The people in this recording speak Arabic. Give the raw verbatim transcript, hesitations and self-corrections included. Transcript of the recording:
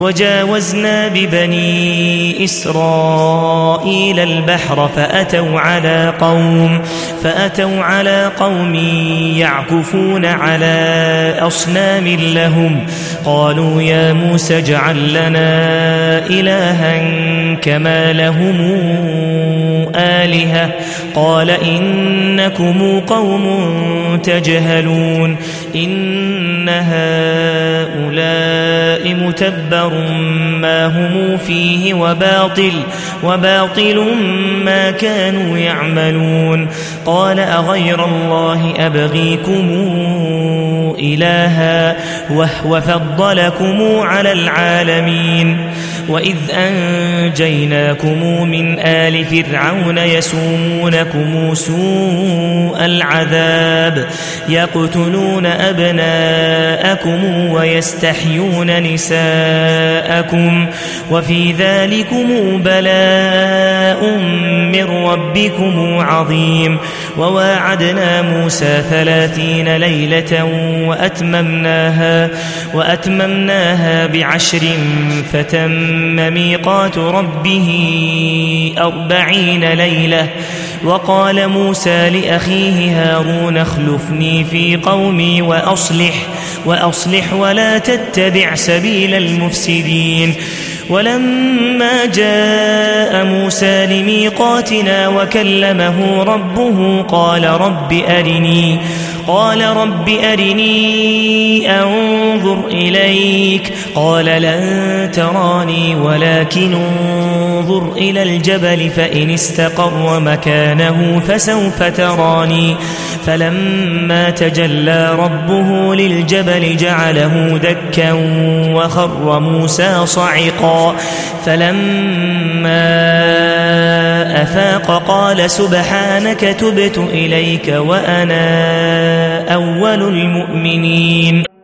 وجاوزنا ببني إسرائيل البحر فأتوا على قوم فأتوا على قوم يعكفون على أصنام لهم قالوا يا موسى اجعل لنا إلها كما لهم آلهة قال إنكم قوم تجهلون إن هؤلاء متبر ما هم فيه وباطل وباطل ما كانوا يعملون قال أغير الله أبغيكم إلها وهو فضلكم على العالمين وإذ أنجيناكم من آل فرعون يسومونكم سوء العذاب يقتلون أبناءكم ويستحيون نساءكم وفي ذلكم بلاء من ربكم عظيم وواعدنا موسى ثلاثين ليلة وأتممناها, وأتممناها بعشر فتم ميقات ربه أربعين ليلة وقال موسى لأخيه هارون اخلفني في قومي وأصلح, وأصلح ولا تتبع سبيل المفسدين ولما جاء موسى لميقاتنا وكلمه ربه قال رب أرني قال رب أرني أنظر إليك قال لن تراني ولكن انظر إلى الجبل فإن استقر مكانه فسوف تراني فلما تجلى ربه للجبل جعله دكا وخر موسى صعقا فلما أفاق قال سبحانك تبت إليك وأنا أول المؤمنين.